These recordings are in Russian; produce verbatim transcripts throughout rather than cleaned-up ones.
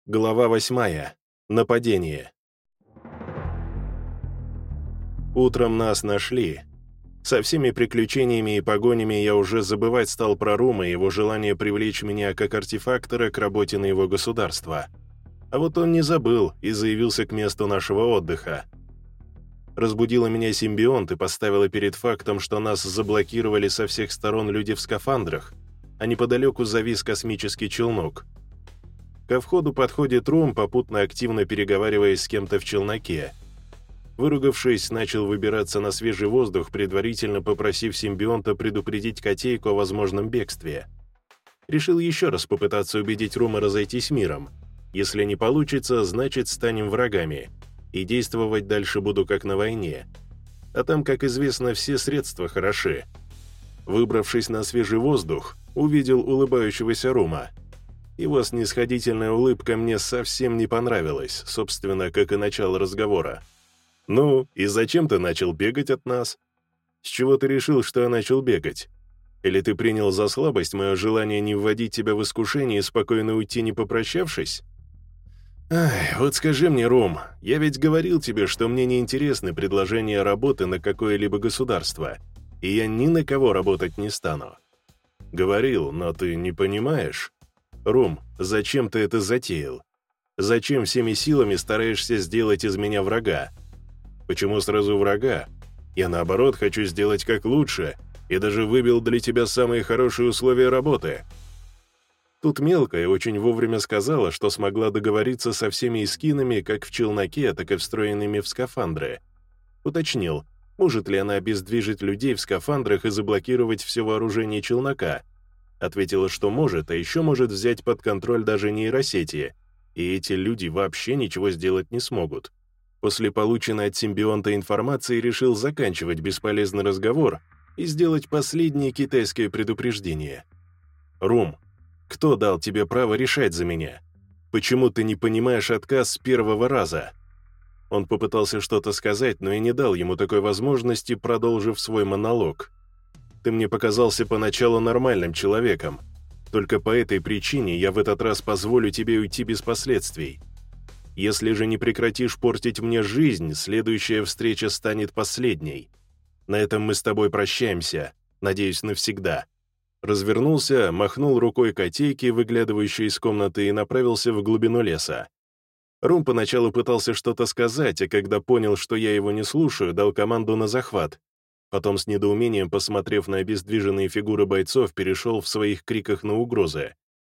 Глава восьмая. Нападение. Утром нас нашли. Со всеми приключениями и погонями я уже забывать стал про Рума и его желание привлечь меня как артефактора к работе на его государство. А вот он не забыл и заявился к месту нашего отдыха. Разбудила меня симбионт и поставила перед фактом, что нас заблокировали со всех сторон люди в скафандрах, а неподалеку завис космический челнок. Ко входу подходит Рум, попутно активно переговариваясь с кем-то в челноке. Выругавшись, начал выбираться на свежий воздух, предварительно попросив симбионта предупредить котейку о возможном бегстве. Решил еще раз попытаться убедить Рума разойтись миром. Если не получится, значит, станем врагами. И действовать дальше буду как на войне. А там, как известно, все средства хороши. Выбравшись на свежий воздух, увидел улыбающегося Рума. Его снисходительная улыбка мне совсем не понравилась, собственно, как и начало разговора. «Ну, и зачем ты начал бегать от нас? С чего ты решил, что я начал бегать? Или ты принял за слабость мое желание не вводить тебя в искушение и спокойно уйти, не попрощавшись? Ай, вот скажи мне, Ром, я ведь говорил тебе, что мне не интересны предложения работы на какое-либо государство, и я ни на кого работать не стану». «Говорил, но ты не понимаешь. Ром, зачем ты это затеял? Зачем всеми силами стараешься сделать из меня врага? Почему сразу врага? Я, наоборот, хочу сделать как лучше, и даже выбил для тебя самые хорошие условия работы». Тут мелкая очень вовремя сказала, что смогла договориться со всеми эскинами как в челноке, так и встроенными в скафандры. Уточнил, может ли она обездвижить людей в скафандрах и заблокировать все вооружение челнока. Ответила, что может, а еще может взять под контроль даже нейросети, и эти люди вообще ничего сделать не смогут. После полученной от симбионта информации решил заканчивать бесполезный разговор и сделать последнее китайское предупреждение. «Рум, кто дал тебе право решать за меня? Почему ты не понимаешь отказ с первого раза?» Он попытался что-то сказать, но я не дал ему такой возможности, продолжив свой монолог. «Ты мне показался поначалу нормальным человеком. Только по этой причине я в этот раз позволю тебе уйти без последствий. Если же не прекратишь портить мне жизнь, следующая встреча станет последней. На этом мы с тобой прощаемся, надеюсь, навсегда». Развернулся, махнул рукой котейки, выглядывающей из комнаты, и направился в глубину леса. Рум поначалу пытался что-то сказать, а когда понял, что я его не слушаю, дал команду на захват. Потом с недоумением, посмотрев на обездвиженные фигуры бойцов, перешел в своих криках на угрозы.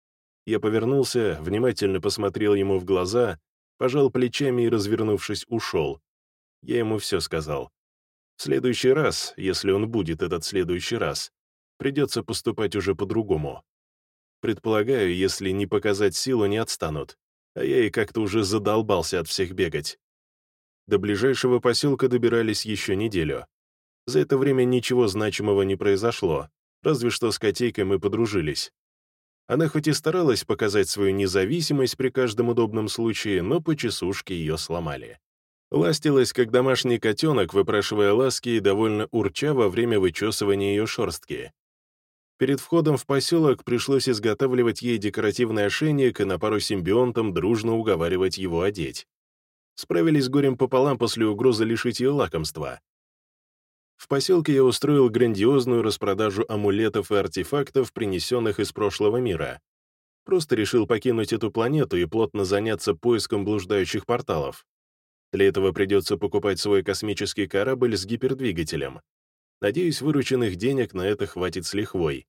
Я повернулся, внимательно посмотрел ему в глаза, пожал плечами и, развернувшись, ушел. Я ему все сказал. В следующий раз, если он будет этот следующий раз, придется поступать уже по-другому. Предполагаю, если не показать силу, не отстанут, а я и как-то уже задолбался от всех бегать. До ближайшего поселка добирались еще неделю. За это время ничего значимого не произошло, разве что с котейкой мы подружились. Она хоть и старалась показать свою независимость при каждом удобном случае, но по часушке ее сломали. Ластилась, как домашний котенок, выпрашивая ласки и довольно урча во время вычесывания ее шерстки. Перед входом в поселок пришлось изготавливать ей декоративный ошейник и на пару симбионтам дружно уговаривать его одеть. Справились горем пополам после угрозы лишить ее лакомства. В поселке я устроил грандиозную распродажу амулетов и артефактов, принесенных из прошлого мира. Просто решил покинуть эту планету и плотно заняться поиском блуждающих порталов. Для этого придется покупать свой космический корабль с гипердвигателем. Надеюсь, вырученных денег на это хватит с лихвой.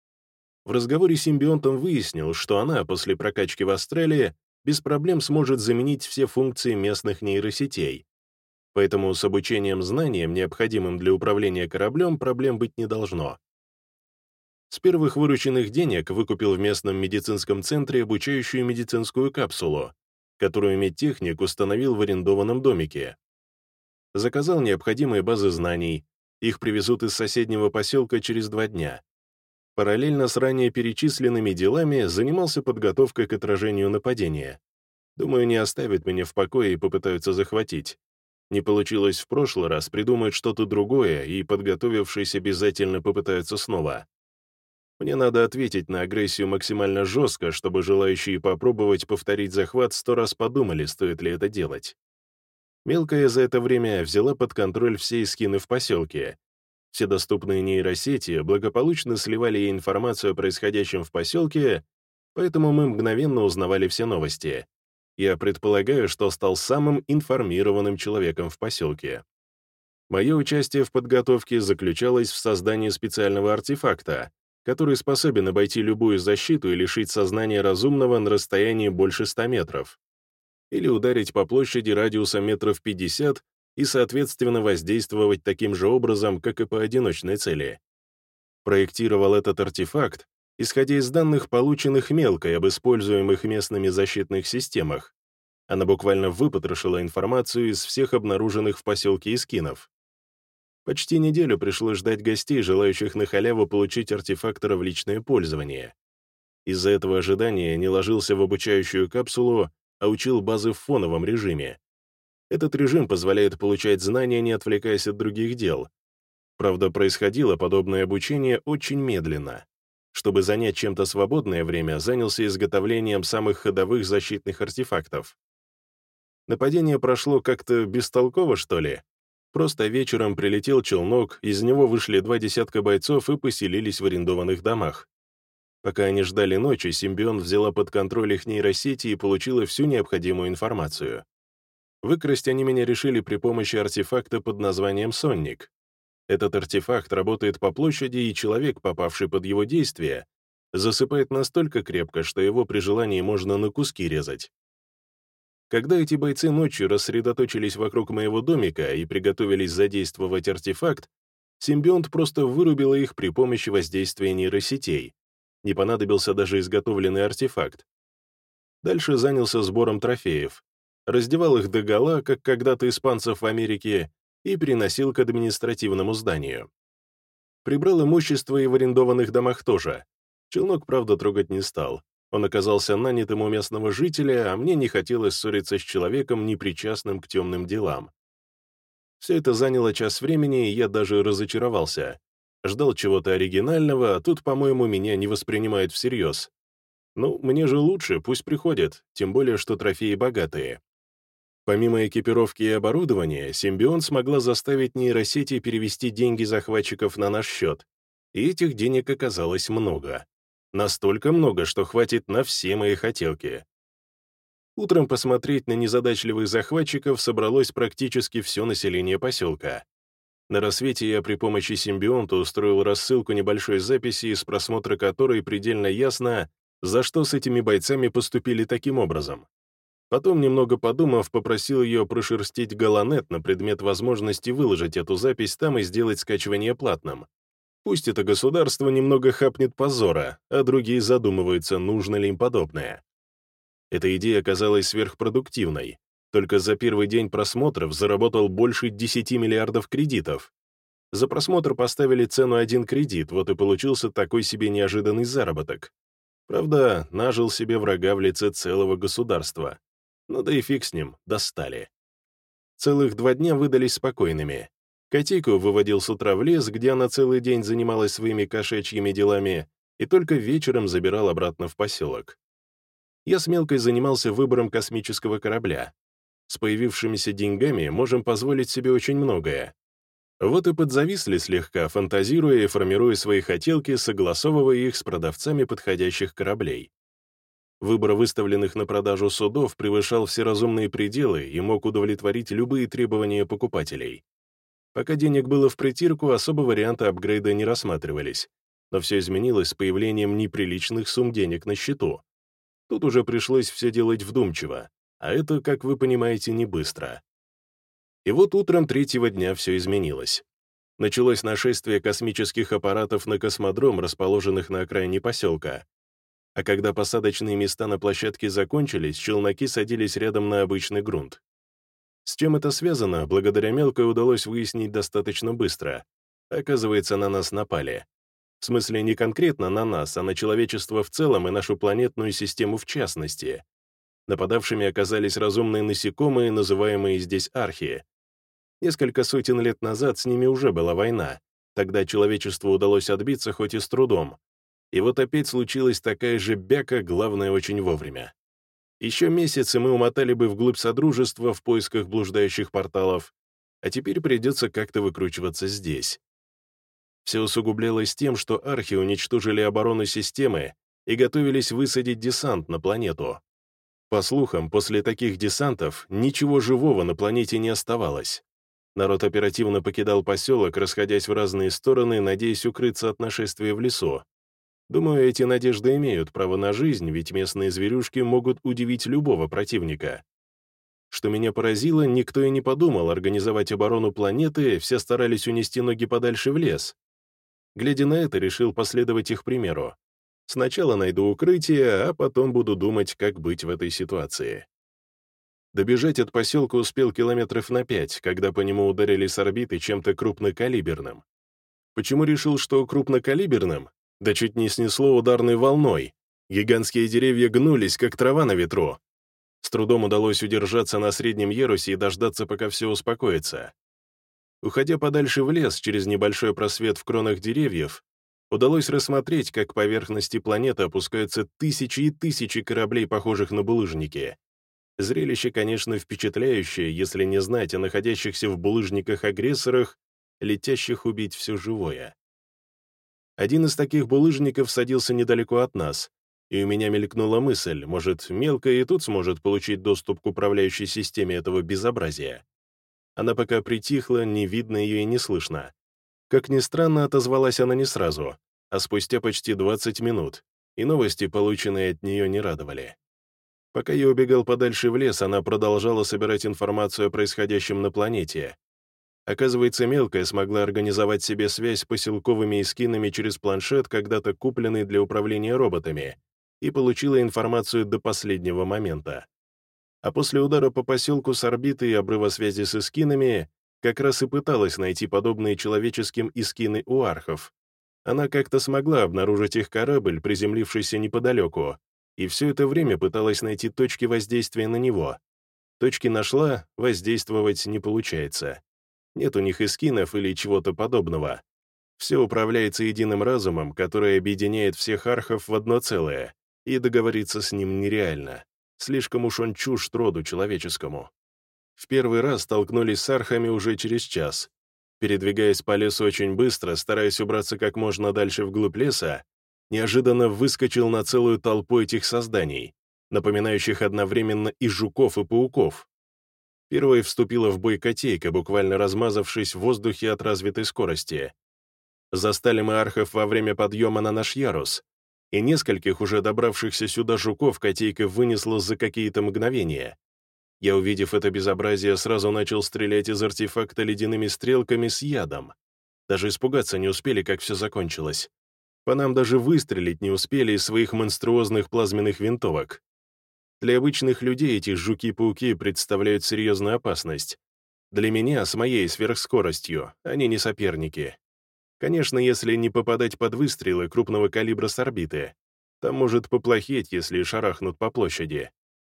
В разговоре с симбионтом выяснил, что она, после прокачки в Астралии, без проблем сможет заменить все функции местных нейросетей. Поэтому с обучением знаниям, необходимым для управления кораблем, проблем быть не должно. С первых вырученных денег выкупил в местном медицинском центре обучающую медицинскую капсулу, которую медтехник установил в арендованном домике. Заказал необходимые базы знаний, их привезут из соседнего поселка через два дня. Параллельно с ранее перечисленными делами занимался подготовкой к отражению нападения. Думаю, не оставят меня в покое и попытаются захватить. Не получилось в прошлый раз, придумают что-то другое, и, подготовившись, обязательно попытаются снова. Мне надо ответить на агрессию максимально жестко, чтобы желающие попробовать повторить захват сто раз подумали, стоит ли это делать. Мелкая за это время взяла под контроль все эскины в поселке. Все доступные нейросети благополучно сливали ей информацию о происходящем в поселке, поэтому мы мгновенно узнавали все новости. Я предполагаю, что стал самым информированным человеком в поселке. Мое участие в подготовке заключалось в создании специального артефакта, который способен обойти любую защиту и лишить сознания разумного на расстоянии больше ста метров, или ударить по площади радиусом метров пятьдесят и, соответственно, воздействовать таким же образом, как и по одиночной цели. Проектировал этот артефакт, исходя из данных, полученных мелкой об используемых местными защитных системах. Она буквально выпотрошила информацию из всех обнаруженных в поселке эскинов. Почти неделю пришлось ждать гостей, желающих на халяву получить артефактора в личное пользование. Из-за этого ожидания не ложился в обучающую капсулу, а учил базы в фоновом режиме. Этот режим позволяет получать знания, не отвлекаясь от других дел. Правда, происходило подобное обучение очень медленно. Чтобы занять чем-то свободное время, занялся изготовлением самых ходовых защитных артефактов. Нападение прошло как-то бестолково, что ли? Просто вечером прилетел челнок, из него вышли два десятка бойцов и поселились в арендованных домах. Пока они ждали ночи, симбионт взяла под контроль их нейросети и получила всю необходимую информацию. Выкрасть они меня решили при помощи артефакта под названием «Сонник». Этот артефакт работает по площади, и человек, попавший под его действие, засыпает настолько крепко, что его при желании можно на куски резать. Когда эти бойцы ночью рассредоточились вокруг моего домика и приготовились задействовать артефакт, симбионт просто вырубила их при помощи воздействия нейросетей. Не понадобился даже изготовленный артефакт. Дальше занялся сбором трофеев. Раздевал их догола, как когда-то испанцев в Америке, и переносил к административному зданию. Прибрал имущество и в арендованных домах тоже. Челнок, правда, трогать не стал. Он оказался нанятым у местного жителя, а мне не хотелось ссориться с человеком, непричастным к темным делам. Все это заняло час времени, и я даже разочаровался. Ждал чего-то оригинального, а тут, по-моему, меня не воспринимают всерьез. Ну, мне же лучше, пусть приходят, тем более, что трофеи богатые. Помимо экипировки и оборудования, симбионт смогла заставить нейросети перевести деньги захватчиков на наш счет, и этих денег оказалось много. Настолько много, что хватит на все мои хотелки. Утром посмотреть на незадачливых захватчиков собралось практически все население поселка. На рассвете я при помощи симбионта устроил рассылку небольшой записи, из просмотра которой предельно ясно, за что с этими бойцами поступили таким образом. Потом, немного подумав, попросил ее прошерстить Галанет на предмет возможности выложить эту запись там и сделать скачивание платным. Пусть это государство немного хапнет позора, а другие задумываются, нужно ли им подобное. Эта идея оказалась сверхпродуктивной. Только за первый день просмотров заработал больше десяти миллиардов кредитов. За просмотр поставили цену один кредит, вот и получился такой себе неожиданный заработок. Правда, нажил себе врага в лице целого государства. Ну да и фиг с ним, достали. Целых два дня выдались спокойными. Котейку выводил с утра в лес, где она целый день занималась своими кошачьими делами, и только вечером забирал обратно в поселок. Я с Мелкой занимался выбором космического корабля. С появившимися деньгами можем позволить себе очень многое. Вот и подзависли слегка, фантазируя и формируя свои хотелки, согласовывая их с продавцами подходящих кораблей. Выбор выставленных на продажу судов превышал все разумные пределы и мог удовлетворить любые требования покупателей. Пока денег было в притирку, особо варианты апгрейда не рассматривались, но все изменилось с появлением неприличных сумм денег на счету. Тут уже пришлось все делать вдумчиво, а это, как вы понимаете, не быстро. И вот утром третьего дня все изменилось. Началось нашествие космических аппаратов на космодром, расположенных на окраине поселка. А когда посадочные места на площадке закончились, челноки садились рядом на обычный грунт. С чем это связано, благодаря Мелкой удалось выяснить достаточно быстро. Оказывается, на нас напали. В смысле, не конкретно на нас, а на человечество в целом и нашу планетную систему в частности. Нападавшими оказались разумные насекомые, называемые здесь архи. Несколько сотен лет назад с ними уже была война. Тогда человечеству удалось отбиться хоть и с трудом. И вот опять случилась такая же бяка, главное, очень вовремя. Еще месяц, и мы умотали бы вглубь Содружества в поисках блуждающих порталов, а теперь придется как-то выкручиваться здесь. Все усугублялось тем, что архи уничтожили оборону системы и готовились высадить десант на планету. По слухам, после таких десантов ничего живого на планете не оставалось. Народ оперативно покидал поселок, расходясь в разные стороны, надеясь укрыться от нашествия в лесу. Думаю, эти надежды имеют право на жизнь, ведь местные зверюшки могут удивить любого противника. Что меня поразило, никто и не подумал организовать оборону планеты, все старались унести ноги подальше в лес. Глядя на это, решил последовать их примеру. Сначала найду укрытие, а потом буду думать, как быть в этой ситуации. Добежать от поселка успел километров на пять, когда по нему ударили с орбиты чем-то крупнокалиберным. Почему решил, что крупнокалиберным? Да чуть не снесло ударной волной. Гигантские деревья гнулись, как трава на ветру. С трудом удалось удержаться на среднем ярусе и дождаться, пока все успокоится. Уходя подальше в лес через небольшой просвет в кронах деревьев, удалось рассмотреть, как к поверхности планеты опускаются тысячи и тысячи кораблей, похожих на булыжники. Зрелище, конечно, впечатляющее, если не знать о находящихся в булыжниках агрессорах, летящих убить все живое. Один из таких булыжников садился недалеко от нас, и у меня мелькнула мысль, может, мелкая и тут сможет получить доступ к управляющей системе этого безобразия. Она пока притихла, не видно ее и не слышно. Как ни странно, отозвалась она не сразу, а спустя почти двадцать минут, и новости, полученные от нее, не радовали. Пока я убегал подальше в лес, она продолжала собирать информацию о происходящем на планете. Оказывается, мелкая смогла организовать себе связь с поселковыми эскинами через планшет, когда-то купленный для управления роботами, и получила информацию до последнего момента. А после удара по поселку с орбиты и обрыва связи с эскинами как раз и пыталась найти подобные человеческим эскины у архов. Она как-то смогла обнаружить их корабль, приземлившийся неподалеку, и все это время пыталась найти точки воздействия на него. Точки нашла, воздействовать не получается. Нет у них эскинов или чего-то подобного. Все управляется единым разумом, который объединяет всех архов в одно целое, и договориться с ним нереально. Слишком уж он чужд роду человеческому. В первый раз столкнулись с архами уже через час. Передвигаясь по лесу очень быстро, стараясь убраться как можно дальше вглубь леса, неожиданно выскочил на целую толпу этих созданий, напоминающих одновременно и жуков, и пауков. Первой вступила в бой котейка, буквально размазавшись в воздухе от развитой скорости. Застали мы архов во время подъема на наш ярус, и нескольких уже добравшихся сюда жуков котейка вынесла за какие-то мгновения. Я, увидев это безобразие, сразу начал стрелять из артефакта ледяными стрелками с ядом. Даже испугаться не успели, как все закончилось. По нам даже выстрелить не успели из своих монструозных плазменных винтовок. Для обычных людей эти жуки-пауки представляют серьезную опасность. Для меня, с моей сверхскоростью, они не соперники. Конечно, если не попадать под выстрелы крупного калибра с орбиты, там может поплохеть, если шарахнут по площади.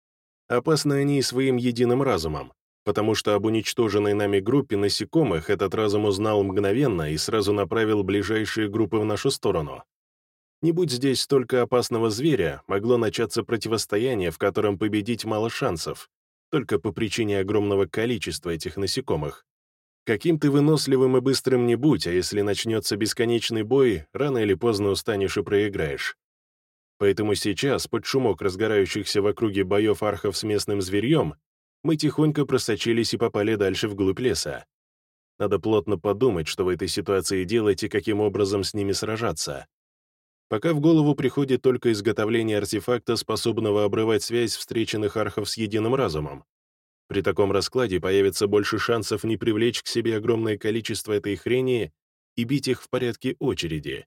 Опасны они и своим единым разумом, потому что об уничтоженной нами группе насекомых этот разум узнал мгновенно и сразу направил ближайшие группы в нашу сторону. Не будь здесь столько опасного зверя, могло начаться противостояние, в котором победить мало шансов, только по причине огромного количества этих насекомых. Каким ты выносливым и быстрым не будь, а если начнется бесконечный бой, рано или поздно устанешь и проиграешь. Поэтому сейчас, под шумок разгорающихся в округе боев архов с местным зверьем, мы тихонько просочились и попали дальше вглубь леса. Надо плотно подумать, что в этой ситуации делать и каким образом с ними сражаться. Пока в голову приходит только изготовление артефакта, способного обрывать связь встреченных архов с единым разумом. При таком раскладе появится больше шансов не привлечь к себе огромное количество этой хрени и бить их в порядке очереди.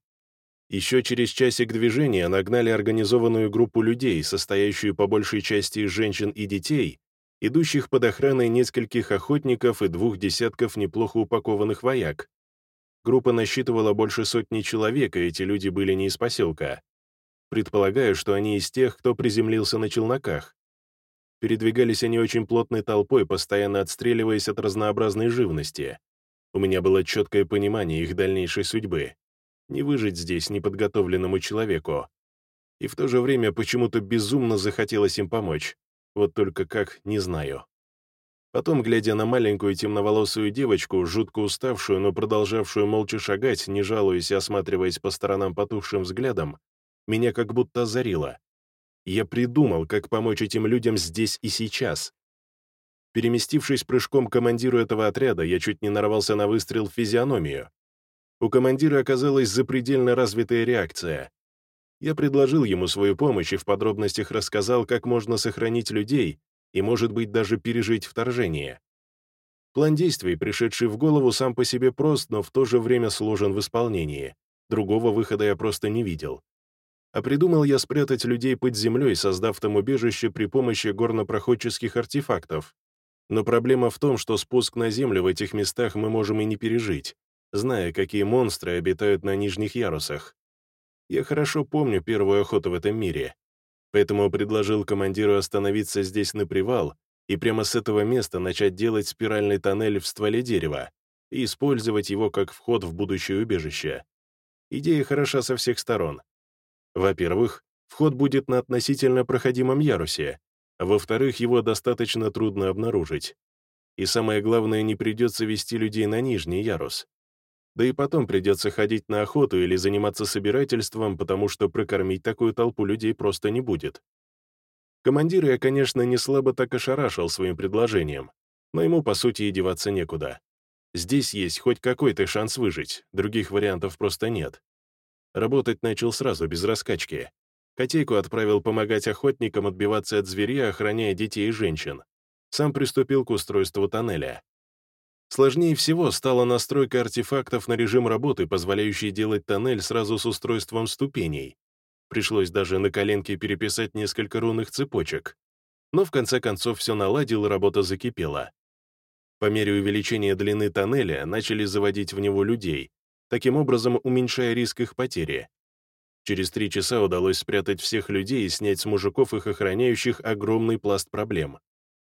Еще через часик движения нагнали организованную группу людей, состоящую по большей части из женщин и детей, идущих под охраной нескольких охотников и двух десятков неплохо упакованных вояк. Группа насчитывала больше сотни человек, и эти люди были не из поселка. Предполагаю, что они из тех, кто приземлился на челноках. Передвигались они очень плотной толпой, постоянно отстреливаясь от разнообразной живности. У меня было четкое понимание их дальнейшей судьбы. Не выжить здесь неподготовленному человеку. И в то же время почему-то безумно захотелось им помочь. Вот только как, не знаю. Потом, глядя на маленькую темноволосую девочку, жутко уставшую, но продолжавшую молча шагать, не жалуясь и осматриваясь по сторонам потухшим взглядом, меня как будто озарило. Я придумал, как помочь этим людям здесь и сейчас. Переместившись прыжком к командиру этого отряда, я чуть не нарвался на выстрел в физиономию. У командира оказалась запредельно развитая реакция. Я предложил ему свою помощь и в подробностях рассказал, как можно сохранить людей и, может быть, даже пережить вторжение. План действий, пришедший в голову, сам по себе прост, но в то же время сложен в исполнении. Другого выхода я просто не видел. А придумал я спрятать людей под землей, создав там убежище при помощи горнопроходческих артефактов. Но проблема в том, что спуск на землю в этих местах мы можем и не пережить, зная, какие монстры обитают на нижних ярусах. Я хорошо помню первую охоту в этом мире, поэтому предложил командиру остановиться здесь на привал и прямо с этого места начать делать спиральный тоннель в стволе дерева и использовать его как вход в будущее убежище. Идея хороша со всех сторон. Во-первых, вход будет на относительно проходимом ярусе, а во-вторых, его достаточно трудно обнаружить. И самое главное, не придется вести людей на нижний ярус. Да и потом придется ходить на охоту или заниматься собирательством, потому что прокормить такую толпу людей просто не будет. Командира я, конечно, не слабо так ошарашил своим предложением, но ему, по сути, и деваться некуда. Здесь есть хоть какой-то шанс выжить, других вариантов просто нет. Работать начал сразу, без раскачки. Котейку отправил помогать охотникам отбиваться от зверей, охраняя детей и женщин. Сам приступил к устройству тоннеля. Сложнее всего стала настройка артефактов на режим работы, позволяющий делать тоннель сразу с устройством ступеней. Пришлось даже на коленке переписать несколько рунных цепочек. Но в конце концов все наладил, и работа закипела. По мере увеличения длины тоннеля начали заводить в него людей, таким образом уменьшая риск их потери. Через три часа удалось спрятать всех людей и снять с мужиков их охраняющих огромный пласт проблем.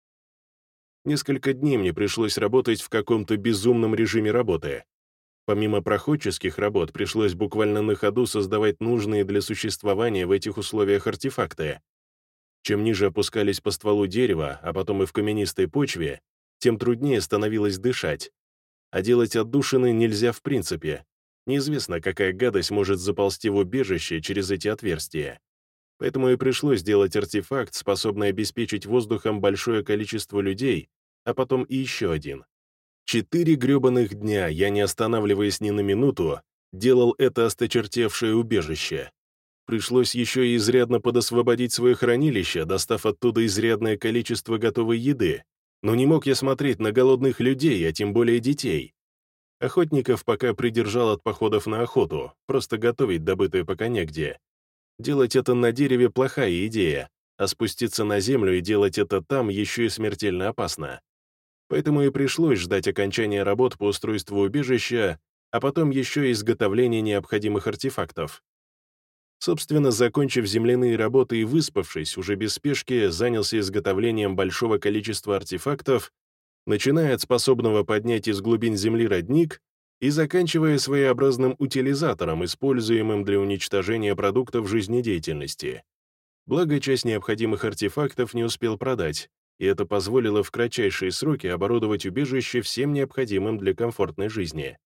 Несколько дней мне пришлось работать в каком-то безумном режиме работы. Помимо проходческих работ, пришлось буквально на ходу создавать нужные для существования в этих условиях артефакты. Чем ниже опускались по стволу дерева, а потом и в каменистой почве, тем труднее становилось дышать. А делать отдушины нельзя в принципе. Неизвестно, какая гадость может заползти в убежище через эти отверстия. Поэтому и пришлось сделать артефакт, способный обеспечить воздухом большое количество людей, а потом и еще один. Четыре гребаных дня я, не останавливаясь ни на минуту, делал это осточертевшее убежище. Пришлось еще и изрядно подосвободить свое хранилище, достав оттуда изрядное количество готовой еды. Но не мог я смотреть на голодных людей, а тем более детей. Охотников пока придержал от походов на охоту, просто готовить добытое пока негде. Делать это на дереве — плохая идея, а спуститься на землю и делать это там еще и смертельно опасно. Поэтому и пришлось ждать окончания работ по устройству убежища, а потом еще и изготовления необходимых артефактов. Собственно, закончив земляные работы и выспавшись, уже без спешки занялся изготовлением большого количества артефактов, начиная от способного поднять из глубин земли родник и заканчивая своеобразным утилизатором, используемым для уничтожения продуктов жизнедеятельности. Благо, часть необходимых артефактов не успел продать, и это позволило в кратчайшие сроки оборудовать убежище всем необходимым для комфортной жизни.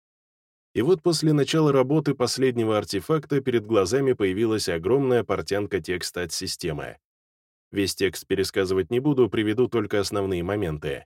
И вот после начала работы последнего артефакта перед глазами появилась огромная портянка текста от системы. Весь текст пересказывать не буду, приведу только основные моменты.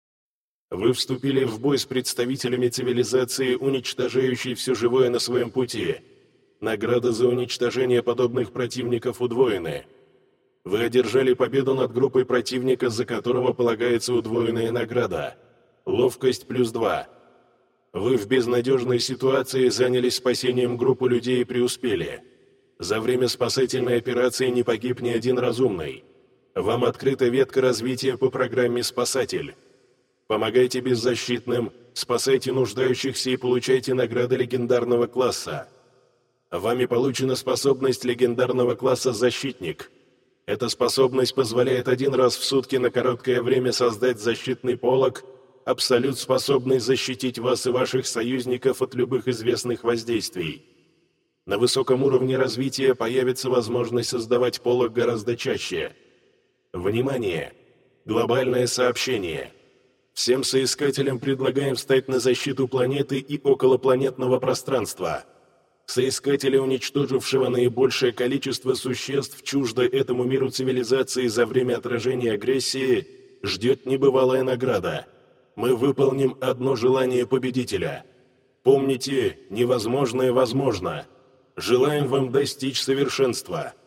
Вы вступили в бой с представителями цивилизации, уничтожающей все живое на своем пути. Награды за уничтожение подобных противников удвоены. Вы одержали победу над группой противника, за которого полагается удвоенная награда. Ловкость плюс два. Вы в безнадежной ситуации занялись спасением группы людей и преуспели. За время спасательной операции не погиб ни один разумный. Вам открыта ветка развития по программе «Спасатель». Помогайте беззащитным, спасайте нуждающихся и получайте награды легендарного класса. Вами получена способность легендарного класса «Защитник». Эта способность позволяет один раз в сутки на короткое время создать защитный полог, абсолют, способный защитить вас и ваших союзников от любых известных воздействий. На высоком уровне развития появится возможность создавать полог гораздо чаще. Внимание! Глобальное сообщение. Всем соискателям предлагаем встать на защиту планеты и околопланетного пространства. Соискателя, уничтожившего наибольшее количество существ, чуждо этому миру цивилизации за время отражения агрессии, ждет небывалая награда. Мы выполним одно желание победителя. Помните, невозможное возможно. Желаем вам достичь совершенства.